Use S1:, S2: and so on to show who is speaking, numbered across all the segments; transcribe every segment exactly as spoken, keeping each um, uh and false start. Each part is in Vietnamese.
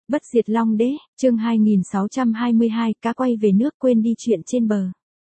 S1: Bất diệt Long Đế, chương hai nghìn sáu trăm hai mươi hai, cá quay về nước quên đi chuyện trên bờ.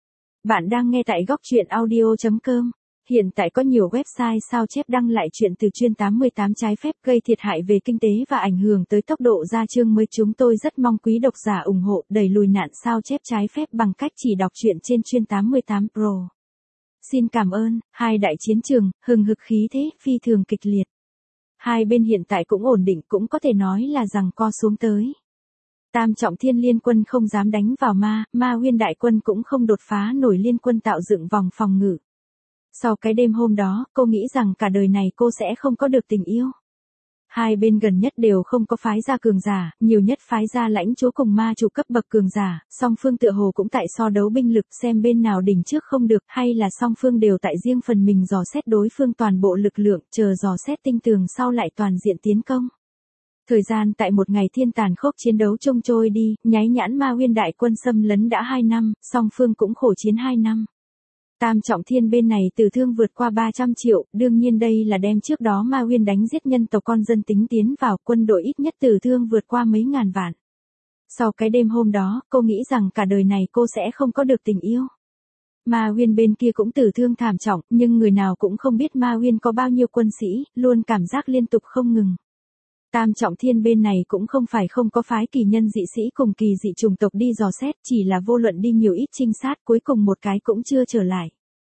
S1: Bạn đang nghe tại góc truyện audio chấm com. Hiện tại có nhiều website sao chép đăng lại chuyện từ chuyên tám mươi tám trái phép gây thiệt hại về kinh tế và ảnh hưởng tới tốc độ ra chương mới. Chúng tôi rất mong quý độc giả ủng hộ đẩy lùi nạn sao chép trái phép bằng cách chỉ đọc truyện trên chuyên tám mươi tám Pro. Xin cảm ơn. Hai đại chiến trường, hừng hực khí thế, phi thường kịch liệt. Hai bên hiện tại cũng ổn định, cũng có thể nói là giằng co xuống tới. Tam trọng thiên liên quân không dám đánh vào ma, ma huyên đại quân cũng không đột phá nổi liên quân tạo dựng vòng phòng ngự. Sau cái đêm hôm đó, cô nghĩ rằng cả đời này cô sẽ không có được tình yêu. Hai bên gần nhất đều không có phái gia cường giả, nhiều nhất phái gia lãnh chúa cùng ma chủ cấp bậc cường giả, song phương tựa hồ cũng tại so đấu binh lực xem bên nào đỉnh trước không được, hay là song phương đều tại riêng phần mình dò xét đối phương toàn bộ lực lượng, chờ dò xét tinh tường sau lại toàn diện tiến công. Thời gian tại một ngày thiên tàn khốc chiến đấu trông trôi đi, nháy nhãn ma huyên đại quân xâm lấn đã hai năm, song phương cũng khổ chiến hai năm. Tam trọng thiên bên này tử thương vượt qua ba trăm triệu, đương nhiên đây là đem trước đó ma huyên đánh giết nhân tộc con dân tính tiến vào, quân đội ít nhất tử thương vượt qua mấy ngàn vạn. Sau cái đêm hôm đó, cô nghĩ rằng cả đời này cô sẽ không có được tình yêu. Ma huyên bên kia cũng tử thương thảm trọng, nhưng người nào cũng không biết ma huyên có bao nhiêu quân sĩ, luôn cảm giác liên tục không ngừng. Tam trọng thiên bên này cũng không phải không có phái kỳ nhân dị sĩ cùng kỳ dị chủng tộc đi dò xét, chỉ là vô luận đi nhiều ít trinh sát cuối cùng một cái cũng chưa trở lại.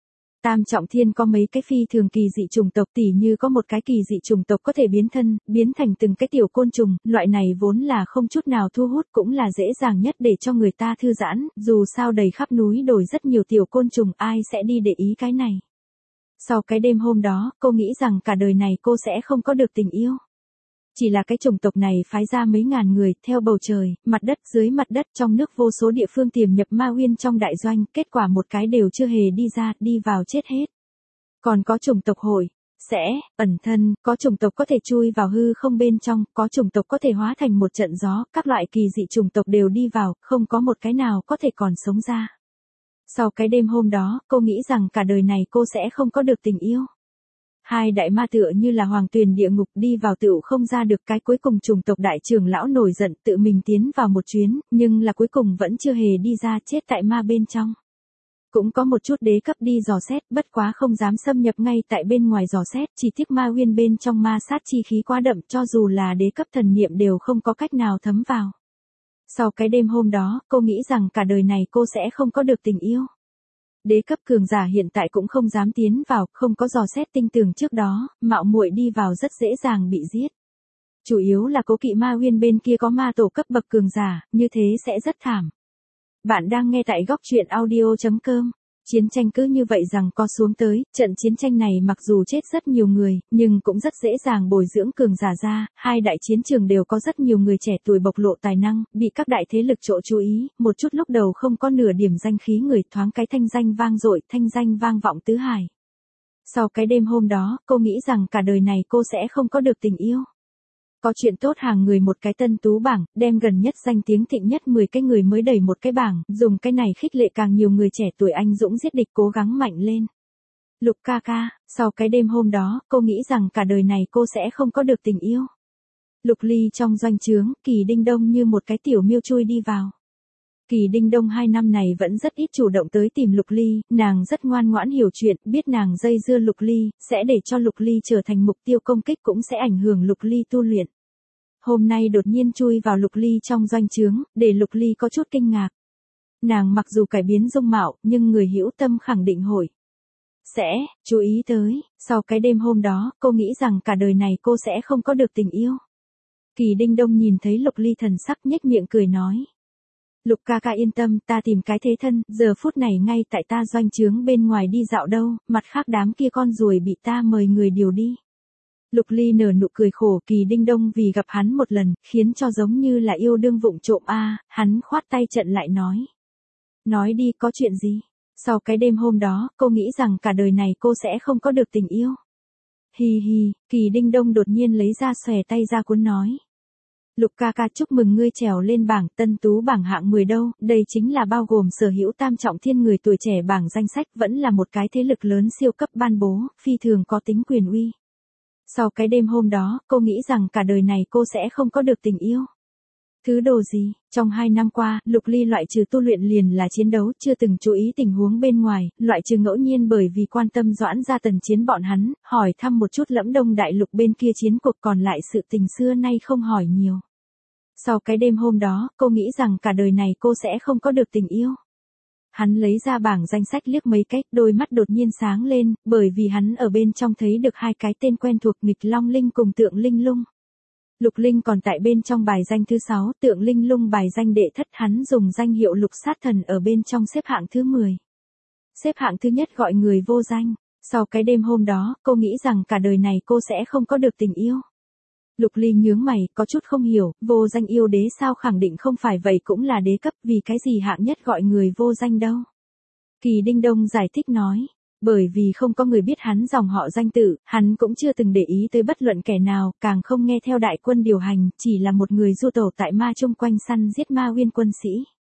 S1: Tam trọng thiên có mấy cái phi thường kỳ dị chủng tộc, tỉ như có một cái kỳ dị chủng tộc có thể biến thân, biến thành từng cái tiểu côn trùng, loại này vốn là không chút nào thu hút, cũng là dễ dàng nhất để cho người ta thư giãn, dù sao đầy khắp núi đồi rất nhiều tiểu côn trùng, ai sẽ đi để ý cái này. Sau cái đêm hôm đó, cô nghĩ rằng cả đời này cô sẽ không có được tình yêu. Chỉ là cái chủng tộc này phái ra mấy ngàn người, theo bầu trời, mặt đất, dưới mặt đất, trong nước vô số địa phương tiềm nhập ma huyên trong đại doanh, kết quả một cái đều chưa hề đi ra, đi vào chết hết. Còn có chủng tộc hội, sẽ, ẩn thân, có chủng tộc có thể chui vào hư không bên trong, có chủng tộc có thể hóa thành một trận gió, các loại kỳ dị chủng tộc đều đi vào, không có một cái nào có thể còn sống ra. Sau cái đêm hôm đó, cô nghĩ rằng cả đời này cô sẽ không có được tình yêu. Hai đại ma tựa như là hoàng tuyền địa ngục, đi vào tựu không ra được, cái cuối cùng chủng tộc đại trưởng lão nổi giận tự mình tiến vào một chuyến, nhưng là cuối cùng vẫn chưa hề đi ra, chết tại ma bên trong. Cũng có một chút đế cấp đi dò xét, bất quá không dám xâm nhập ngay tại bên ngoài dò xét, chỉ tiếc ma huyên bên trong ma sát chi khí quá đậm, cho dù là đế cấp thần niệm đều không có cách nào thấm vào. Sau cái đêm hôm đó, cô nghĩ rằng cả đời này cô sẽ không có được tình yêu. Đế cấp cường giả hiện tại cũng không dám tiến vào, không có dò xét tinh tường trước đó, mạo muội đi vào rất dễ dàng bị giết. Chủ yếu là cố kỵ ma huyên bên kia có ma tổ cấp bậc cường giả, như thế sẽ rất thảm. Bạn đang nghe tại góc truyện audio chấm com. Chiến tranh cứ như vậy rằng co xuống tới, trận chiến tranh này mặc dù chết rất nhiều người, nhưng cũng rất dễ dàng bồi dưỡng cường giả ra, hai đại chiến trường đều có rất nhiều người trẻ tuổi bộc lộ tài năng, bị các đại thế lực chỗ chú ý, một chút lúc đầu không có nửa điểm danh khí người, thoáng cái thanh danh vang dội, thanh danh vang vọng tứ hải. Sau cái đêm hôm đó, cô nghĩ rằng cả đời này cô sẽ không có được tình yêu. Có chuyện tốt hàng người một cái tân tú bảng, đem gần nhất danh tiếng thịnh nhất mười cái người mới đẩy một cái bảng, dùng cái này khích lệ càng nhiều người trẻ tuổi anh dũng giết địch cố gắng mạnh lên. Lục ca ca, sau cái đêm hôm đó, cô nghĩ rằng cả đời này cô sẽ không có được tình yêu. Lục Ly trong doanh trướng, Kỳ Đinh Đông như một cái tiểu miêu chui đi vào. Kỳ Đinh Đông hai năm này vẫn rất ít chủ động tới tìm Lục Ly, nàng rất ngoan ngoãn hiểu chuyện, biết nàng dây dưa Lục Ly, sẽ để cho Lục Ly trở thành mục tiêu công kích, cũng sẽ ảnh hưởng Lục Ly tu luyện. Hôm nay đột nhiên chui vào Lục Ly trong doanh trướng, để Lục Ly có chút kinh ngạc. Nàng mặc dù cải biến dung mạo, nhưng người hữu tâm khẳng định hội sẽ chú ý tới. Sau cái đêm hôm đó, cô nghĩ rằng cả đời này cô sẽ không có được tình yêu. Kỳ Đinh Đông nhìn thấy Lục Ly thần sắc nhếch miệng cười nói. Lục ca ca yên tâm, ta tìm cái thế thân, giờ phút này ngay tại ta doanh trướng bên ngoài đi dạo đâu, mặt khác đám kia con ruồi bị ta mời người điều đi. Lục Ly nở nụ cười khổ, Kỳ Đinh Đông vì gặp hắn một lần, khiến cho giống như là yêu đương vụng trộm a, hắn khoát tay trận lại nói. Nói đi, có chuyện gì? Sau cái đêm hôm đó, cô nghĩ rằng cả đời này cô sẽ không có được tình yêu. Hi hi, Kỳ Đinh Đông đột nhiên lấy ra xòe tay ra cuốn nói. Lục ca ca chúc mừng ngươi trèo lên bảng tân tú bảng hạng mười đâu, đây chính là bao gồm sở hữu tam trọng thiên người tuổi trẻ bảng danh sách, vẫn là một cái thế lực lớn siêu cấp ban bố, phi thường có tính quyền uy. Sau cái đêm hôm đó, cô nghĩ rằng cả đời này cô sẽ không có được tình yêu. Thứ đồ gì? Trong hai năm qua, Lục Ly loại trừ tu luyện liền là chiến đấu, chưa từng chú ý tình huống bên ngoài, loại trừ ngẫu nhiên bởi vì quan tâm Doãn gia tần chiến bọn hắn, hỏi thăm một chút Lẫm Đông đại lục bên kia chiến cuộc, còn lại sự tình xưa nay không hỏi nhiều. Sau cái đêm hôm đó, cô nghĩ rằng cả đời này cô sẽ không có được tình yêu. Hắn lấy ra bảng danh sách liếc mấy cách, đôi mắt đột nhiên sáng lên, bởi vì hắn ở bên trong thấy được hai cái tên quen thuộc, Nghịch Long Linh cùng Tượng Linh Lung. Lục Linh còn tại bên trong bài danh thứ sáu, Tượng Linh Lung bài danh đệ thất, hắn dùng danh hiệu Lục Sát Thần ở bên trong xếp hạng thứ mười. Xếp hạng thứ nhất gọi người vô danh. Sau cái đêm hôm đó, cô nghĩ rằng cả đời này cô sẽ không có được tình yêu. Lục Ly nhướng mày, có chút không hiểu, vô danh yêu đế sao, khẳng định không phải vậy cũng là đế cấp, vì cái gì hạng nhất gọi người vô danh đâu. Kỳ Đinh Đông giải thích nói, bởi vì không có người biết hắn dòng họ danh tự, hắn cũng chưa từng để ý tới bất luận kẻ nào, càng không nghe theo đại quân điều hành, chỉ là một người du tẩu tại ma chung quanh săn giết ma nguyên quân sĩ.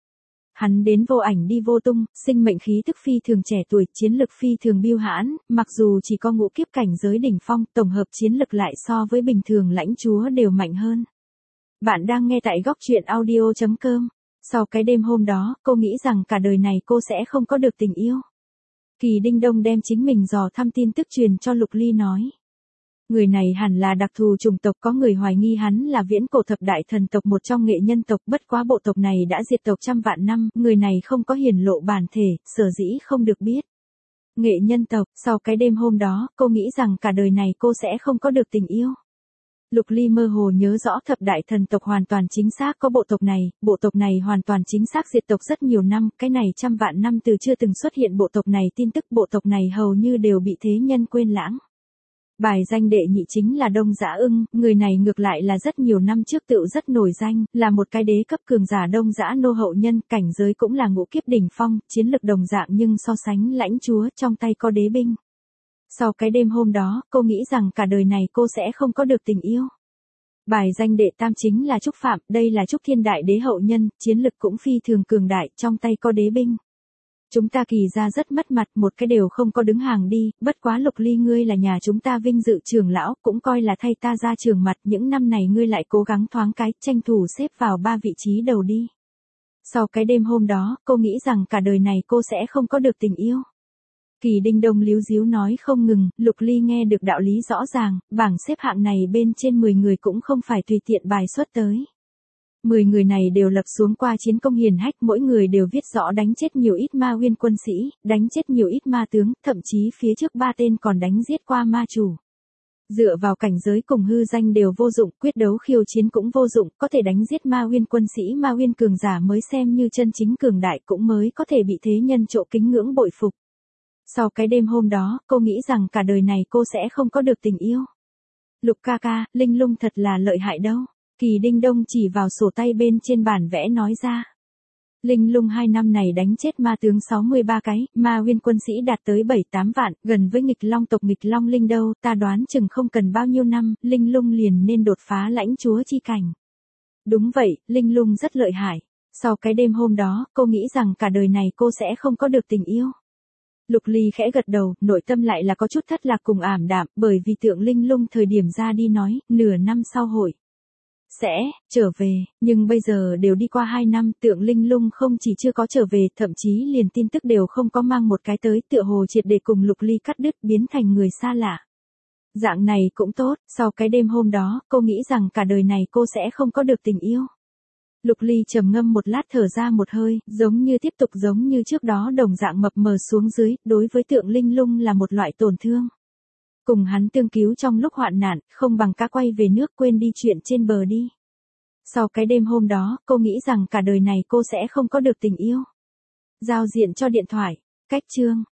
S1: Hắn đến vô ảnh đi vô tung, sinh mệnh khí tức phi thường trẻ tuổi, chiến lực phi thường biêu hãn, mặc dù chỉ có ngũ kiếp cảnh giới đỉnh phong, tổng hợp chiến lực lại so với bình thường lãnh chúa đều mạnh hơn. Bạn đang nghe tại góc truyện audio chấm com. Sau cái đêm hôm đó, cô nghĩ rằng cả đời này cô sẽ không có được tình yêu. Kỳ Đinh Đông đem chính mình dò thăm tin tức truyền cho Lục Ly nói. Người này hẳn là đặc thù chủng tộc, có người hoài nghi hắn là viễn cổ thập đại thần tộc, một trong nghệ nhân tộc, bất quá bộ tộc này đã diệt tộc trăm vạn năm, người này không có hiển lộ bản thể, sở dĩ không được biết. Nghệ nhân tộc, sau cái đêm hôm đó, cô nghĩ rằng cả đời này cô sẽ không có được tình yêu. Lục Ly mơ hồ nhớ rõ thập đại thần tộc hoàn toàn chính xác có bộ tộc này, bộ tộc này hoàn toàn chính xác diệt tộc rất nhiều năm, cái này trăm vạn năm từ chưa từng xuất hiện bộ tộc này tin tức, bộ tộc này hầu như đều bị thế nhân quên lãng. Bài danh đệ nhị chính là Đông Dã Ưng, người này ngược lại là rất nhiều năm trước tựu rất nổi danh, là một cái đế cấp cường giả Đông Dã nô hậu nhân, cảnh giới cũng là ngũ kiếp đỉnh phong, chiến lực đồng dạng nhưng so sánh lãnh chúa, trong tay có đế binh. Sau cái đêm hôm đó, cô nghĩ rằng cả đời này cô sẽ không có được tình yêu. Bài danh đệ tam chính là Trúc Phạm, đây là Trúc Thiên Đại đế hậu nhân, chiến lực cũng phi thường cường đại, trong tay có đế binh. Chúng ta Kỳ ra rất mất mặt, một cái đều không có đứng hàng đi, bất quá Lục Ly ngươi là nhà chúng ta vinh dự trưởng lão, cũng coi là thay ta ra trường mặt, những năm này ngươi lại cố gắng thoáng cái, tranh thủ xếp vào ba vị trí đầu đi. Sau cái đêm hôm đó, cô nghĩ rằng cả đời này cô sẽ không có được tình yêu. Kỳ Đinh Đông líu díu nói không ngừng, Lục Ly nghe được đạo lý rõ ràng, bảng xếp hạng này bên trên mười người cũng không phải tùy tiện bài xuất tới. mười người này đều lập xuống qua chiến công hiển hách, mỗi người đều viết rõ đánh chết nhiều ít ma nguyên quân sĩ, đánh chết nhiều ít ma tướng, thậm chí phía trước ba tên còn đánh giết qua ma chủ. Dựa vào cảnh giới cùng hư danh đều vô dụng, quyết đấu khiêu chiến cũng vô dụng, có thể đánh giết ma nguyên quân sĩ ma nguyên cường giả mới xem như chân chính cường đại, cũng mới có thể bị thế nhân trộ kính ngưỡng bội phục. Sau cái đêm hôm đó, cô nghĩ rằng cả đời này cô sẽ không có được tình yêu. Lục ca ca, Linh Lung thật là lợi hại đâu. Kỳ Đinh Đông chỉ vào sổ tay bên trên bản vẽ nói ra. Linh Lung hai năm này đánh chết ma tướng sáu mươi ba cái, ma nguyên quân sĩ đạt tới bảy tám vạn, gần với nghịch long tộc nghịch long linh đâu, ta đoán chừng không cần bao nhiêu năm, Linh Lung liền nên đột phá lãnh chúa chi cảnh. Đúng vậy, Linh Lung rất lợi hại. Sau cái đêm hôm đó, cô nghĩ rằng cả đời này cô sẽ không có được tình yêu. Lục Ly khẽ gật đầu, nội tâm lại là có chút thất lạc cùng ảm đạm, bởi vì Tượng Linh Lung thời điểm ra đi nói, nửa năm sau hội sẽ trở về, nhưng bây giờ đều đi qua hai năm, Tượng Linh Lung không chỉ chưa có trở về, thậm chí liền tin tức đều không có mang một cái tới, tựa hồ triệt để cùng Lục Ly cắt đứt, biến thành người xa lạ. Dạng này cũng tốt, sau cái đêm hôm đó, cô nghĩ rằng cả đời này cô sẽ không có được tình yêu. Lục Ly trầm ngâm một lát thở ra một hơi, giống như tiếp tục giống như trước đó đồng dạng mập mờ xuống dưới, đối với Tượng Linh Lung là một loại tổn thương. Cùng hắn tương cứu trong lúc hoạn nạn, không bằng cá quay về nước, quên đi chuyện trên bờ đi. Sau cái đêm hôm đó, cô nghĩ rằng cả đời này cô sẽ không có được tình yêu. Giao diện cho điện thoại, cách chương.